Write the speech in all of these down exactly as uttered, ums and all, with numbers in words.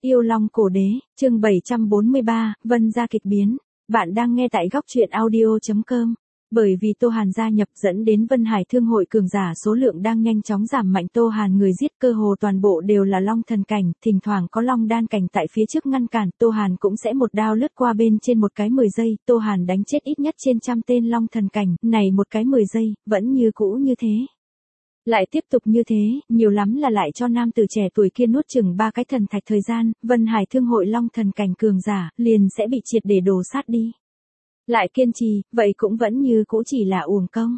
Yêu Long Cổ Đế, chương bảy trăm bốn mươi ba, Vân gia kịch biến. Bạn đang nghe tại góc truyện audio chấm com. Bởi vì Tô Hàn gia nhập dẫn đến Vân Hải Thương hội cường giả số lượng đang nhanh chóng giảm mạnh, Tô Hàn người giết cơ hồ toàn bộ đều là Long thần cảnh, thỉnh thoảng có Long đan cảnh tại phía trước ngăn cản, Tô Hàn cũng sẽ một đao lướt qua bên trên một cái mười giây, Tô Hàn đánh chết ít nhất trên trăm tên Long thần cảnh, này một cái mười giây, vẫn như cũ như thế. Lại tiếp tục như thế, nhiều lắm là lại cho nam tử trẻ tuổi kia nuốt chừng ba cái thần thạch thời gian, Vân Hải Thương hội Long thần cảnh cường giả, liền sẽ bị triệt để đổ sát đi. Lại kiên trì, vậy cũng vẫn như cũ chỉ là uổng công.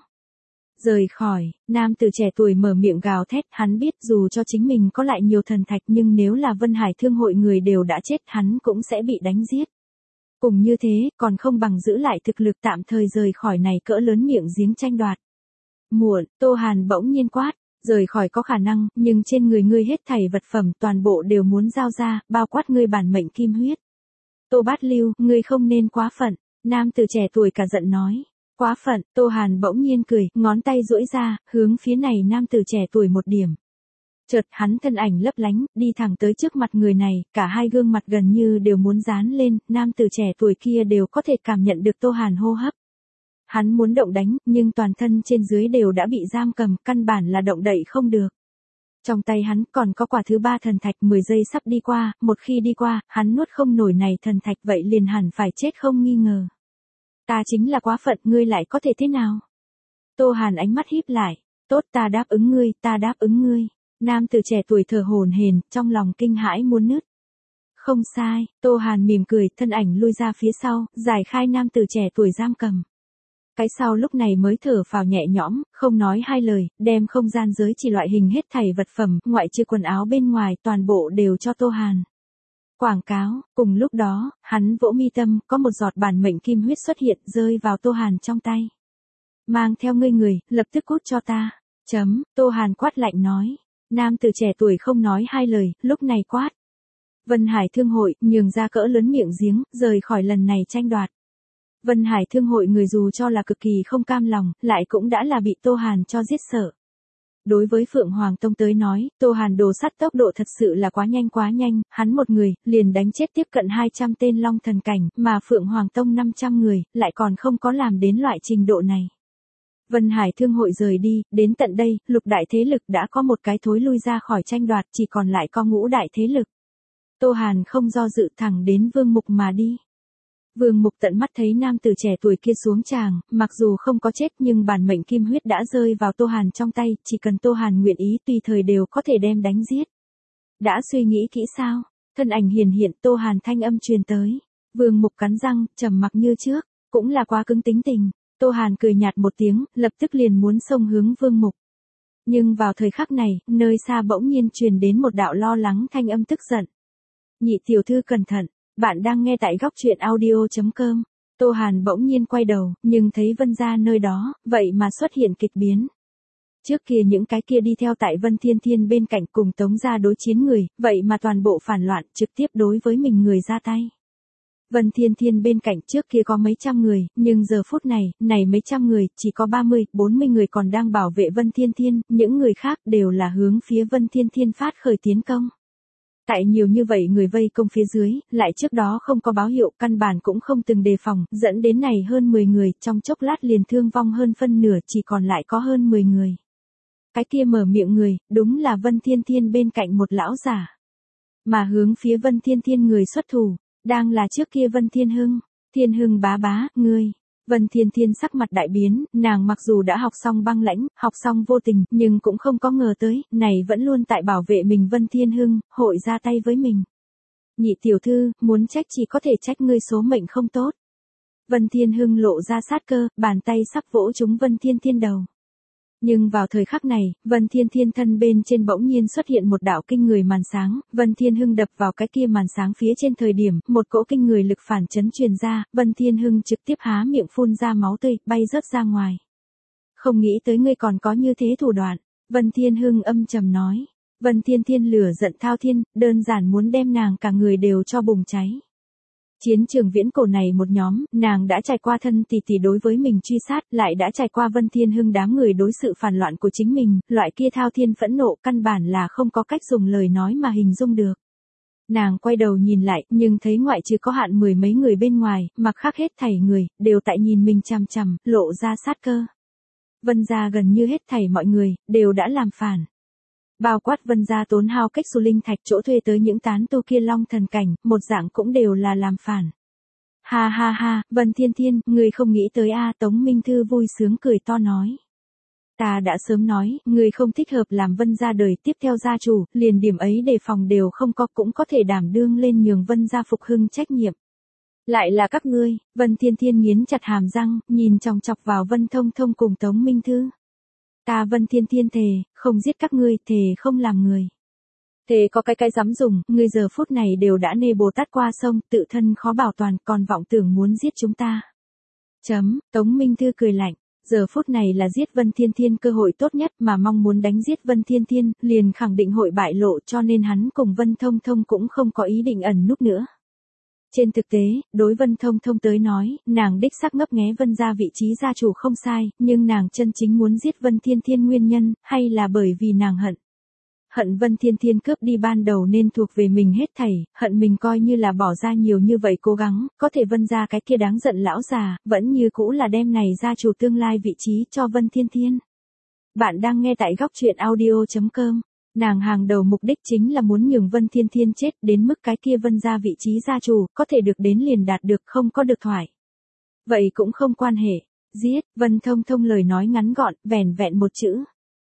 Rời khỏi, nam tử trẻ tuổi mở miệng gào thét, hắn biết dù cho chính mình có lại nhiều thần thạch nhưng nếu là Vân Hải Thương hội người đều đã chết hắn cũng sẽ bị đánh giết. Cùng như thế, còn không bằng giữ lại thực lực tạm thời rời khỏi này cỡ lớn miệng giếng tranh đoạt. Muộn, Tô Hàn bỗng nhiên quát, rời khỏi có khả năng, nhưng trên người ngươi hết thảy vật phẩm toàn bộ đều muốn giao ra, bao quát ngươi bản mệnh kim huyết. Tô Bát Lưu, ngươi không nên quá phận, nam tử trẻ tuổi cả giận nói. Quá phận, Tô Hàn bỗng nhiên cười, ngón tay duỗi ra, hướng phía này nam tử trẻ tuổi một điểm. Chợt hắn thân ảnh lấp lánh, đi thẳng tới trước mặt người này, cả hai gương mặt gần như đều muốn dán lên, nam tử trẻ tuổi kia đều có thể cảm nhận được Tô Hàn hô hấp. Hắn muốn động đánh, nhưng toàn thân trên dưới đều đã bị giam cầm, căn bản là động đậy không được. Trong tay hắn còn có quả thứ ba thần thạch, mười giây sắp đi qua, một khi đi qua, hắn nuốt không nổi này thần thạch vậy liền hẳn phải chết không nghi ngờ. Ta chính là quá phận, ngươi lại có thể thế nào? Tô Hàn ánh mắt híp lại, tốt ta đáp ứng ngươi, ta đáp ứng ngươi. Nam tử trẻ tuổi thở hổn hển, trong lòng kinh hãi muốn nứt. Không sai, Tô Hàn mỉm cười, thân ảnh lui ra phía sau, giải khai nam tử trẻ tuổi giam cầm. Cái sau lúc này mới thở phào nhẹ nhõm, không nói hai lời, đem không gian giới chỉ loại hình hết thảy vật phẩm, ngoại trừ quần áo bên ngoài, toàn bộ đều cho Tô Hàn. Quảng cáo, cùng lúc đó, hắn vỗ mi tâm, có một giọt bản mệnh kim huyết xuất hiện, rơi vào Tô Hàn trong tay. Mang theo ngươi người, lập tức cút cho ta. Chấm, Tô Hàn quát lạnh nói. Nam tử trẻ tuổi không nói hai lời, lúc này quát. Vân Hải Thương hội, nhường ra cỡ lớn miệng giếng, rời khỏi lần này tranh đoạt. Vân Hải Thương hội người dù cho là cực kỳ không cam lòng, lại cũng đã là bị Tô Hàn cho giết sợ. Đối với Phượng Hoàng Tông tới nói, Tô Hàn đồ sắt tốc độ thật sự là quá nhanh quá nhanh, hắn một người, liền đánh chết tiếp cận hai trăm tên Long thần cảnh, mà Phượng Hoàng Tông năm trăm người, lại còn không có làm đến loại trình độ này. Vân Hải Thương hội rời đi, đến tận đây, lục đại thế lực đã có một cái thối lui ra khỏi tranh đoạt, chỉ còn lại có ngũ đại thế lực. Tô Hàn không do dự thẳng đến Vương Mục mà đi. Vương Mục tận mắt thấy nam tử trẻ tuổi kia xuống tràng, mặc dù không có chết nhưng bản mệnh kim huyết đã rơi vào Tô Hàn trong tay, chỉ cần Tô Hàn nguyện ý tùy thời đều có thể đem đánh giết. Đã suy nghĩ kỹ sao? Thân ảnh hiển hiện, Tô Hàn thanh âm truyền tới. Vương Mục cắn răng, trầm mặc như trước, cũng là quá cứng tính tình. Tô Hàn cười nhạt một tiếng, lập tức liền muốn xông hướng Vương Mục. Nhưng vào thời khắc này, nơi xa bỗng nhiên truyền đến một đạo lo lắng thanh âm tức giận. Nhị tiểu thư cẩn thận. Bạn đang nghe tại góc truyện audio chấm com. Tô Hàn bỗng nhiên quay đầu, nhưng thấy Vân gia nơi đó, vậy mà xuất hiện kịch biến. Trước kia những cái kia đi theo tại Vân Thiên Thiên bên cạnh cùng Tống gia đối chiến người, vậy mà toàn bộ phản loạn, trực tiếp đối với mình người ra tay. Vân Thiên Thiên bên cạnh trước kia có mấy trăm người, nhưng giờ phút này, này mấy trăm người, chỉ có ba mươi, bốn mươi người còn đang bảo vệ Vân Thiên Thiên, những người khác đều là hướng phía Vân Thiên Thiên phát khởi tiến công. Tại nhiều như vậy người vây công phía dưới, lại trước đó không có báo hiệu, căn bản cũng không từng đề phòng, dẫn đến này hơn mười người, trong chốc lát liền thương vong hơn phân nửa, chỉ còn lại có hơn mười người. Cái kia mở miệng người, đúng là Vân Thiên Thiên bên cạnh một lão giả. Mà hướng phía Vân Thiên Thiên người xuất thủ, đang là trước kia Vân Thiên Hưng. Thiên Hưng bá bá, ngươi. Vân Thiên Thiên sắc mặt đại biến, nàng mặc dù đã học xong băng lãnh, học xong vô tình, nhưng cũng không có ngờ tới, này vẫn luôn tại bảo vệ mình Vân Thiên Hưng, hội ra tay với mình. Nhị tiểu thư, muốn trách chỉ có thể trách ngươi số mệnh không tốt. Vân Thiên Hưng lộ ra sát cơ, bàn tay sắp vỗ trúng Vân Thiên Thiên đầu. Nhưng vào thời khắc này, Vân Thiên Thiên thân bên trên bỗng nhiên xuất hiện một đạo kinh người màn sáng, Vân Thiên Hưng đập vào cái kia màn sáng phía trên thời điểm, một cỗ kinh người lực phản chấn truyền ra, Vân Thiên Hưng trực tiếp há miệng phun ra máu tươi, bay rớt ra ngoài. Không nghĩ tới ngươi còn có như thế thủ đoạn, Vân Thiên Hưng âm trầm nói. Vân Thiên Thiên lửa giận thao thiên, đơn giản muốn đem nàng cả người đều cho bùng cháy. Chiến trường viễn cổ này một nhóm, nàng đã trải qua thân tỷ tỷ đối với mình truy sát, lại đã trải qua Vân Thiên Hưng đám người đối sự phản loạn của chính mình, loại kia thao thiên phẫn nộ căn bản là không có cách dùng lời nói mà hình dung được. Nàng quay đầu nhìn lại, nhưng thấy ngoại trừ có Hạn mười mấy người bên ngoài, mặc khác hết thảy người, đều tại nhìn mình chằm chằm, lộ ra sát cơ. Vân gia gần như hết thảy mọi người, đều đã làm phản. Bao quát Vân gia tốn hao cách xu linh thạch chỗ thuê tới những tán tu kia long thần cảnh, một dạng cũng đều là làm phản. Ha ha ha, Vân Thiên Thiên, người không nghĩ tới a, Tống Minh Thư vui sướng cười to nói. Ta đã sớm nói, người không thích hợp làm Vân gia đời tiếp theo gia chủ, liền điểm ấy đề phòng đều không có, cũng có thể đảm đương lên nhường Vân gia phục hưng trách nhiệm. Lại là các ngươi. Vân Thiên Thiên nghiến chặt hàm răng, nhìn chòng chọc vào Vân Thông Thông cùng Tống Minh Thư. Ta Vân Thiên Thiên thề, không giết các ngươi, thề không làm người. Thề có cái cái dám dùng, ngươi giờ phút này đều đã nê Bồ Tát qua sông, tự thân khó bảo toàn, còn vọng tưởng muốn giết chúng ta. Chấm, Tống Minh Thư cười lạnh. Giờ phút này là giết Vân Thiên Thiên cơ hội tốt nhất, mà mong muốn đánh giết Vân Thiên Thiên, liền khẳng định hội bại lộ, cho nên hắn cùng Vân Thông Thông cũng không có ý định ẩn núp nữa. Trên thực tế, đối Vân Thông Thông tới nói, nàng đích xác ngấp nghé Vân gia vị trí gia chủ không sai, nhưng nàng chân chính muốn giết Vân Thiên Thiên nguyên nhân, hay là bởi vì nàng hận. Hận Vân Thiên Thiên cướp đi ban đầu nên thuộc về mình hết thảy, hận mình coi như là bỏ ra nhiều như vậy cố gắng, có thể Vân gia cái kia đáng giận lão già, vẫn như cũ là đem này gia chủ tương lai vị trí cho Vân Thiên Thiên. Bạn đang nghe tại góc truyện audio chấm com. Nàng hàng đầu mục đích chính là muốn nhường Vân Thiên Thiên chết, đến mức cái kia Vân gia vị trí gia chủ, có thể được đến liền đạt được, không có được thoại. Vậy cũng không quan hệ. Giết. Vân Thông Thông lời nói ngắn gọn, vẻn vẹn một chữ.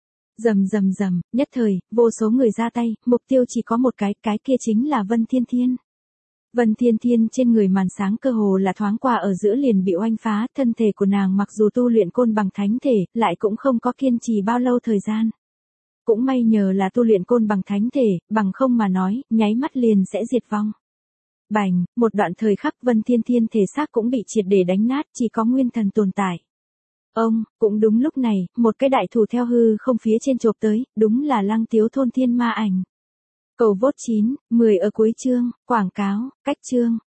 Rầm rầm rầm, nhất thời, vô số người ra tay, mục tiêu chỉ có một cái, cái kia chính là Vân Thiên Thiên. Vân Thiên Thiên trên người màn sáng cơ hồ là thoáng qua ở giữa liền bị oanh phá, thân thể của nàng mặc dù tu luyện côn bằng thánh thể, lại cũng không có kiên trì bao lâu thời gian. Cũng may nhờ là tu luyện côn bằng thánh thể, bằng không mà nói, nháy mắt liền sẽ diệt vong. Bành, một đoạn thời khắc Vân Thiên Thiên thể xác cũng bị triệt để đánh nát, chỉ có nguyên thần tồn tại. Ông, cũng đúng lúc này, một cái đại thủ theo hư không phía trên chộp tới, đúng là Lăng Tiếu thôn thiên ma ảnh. Cầu vốt chín, mười ở cuối chương, quảng cáo, cách chương.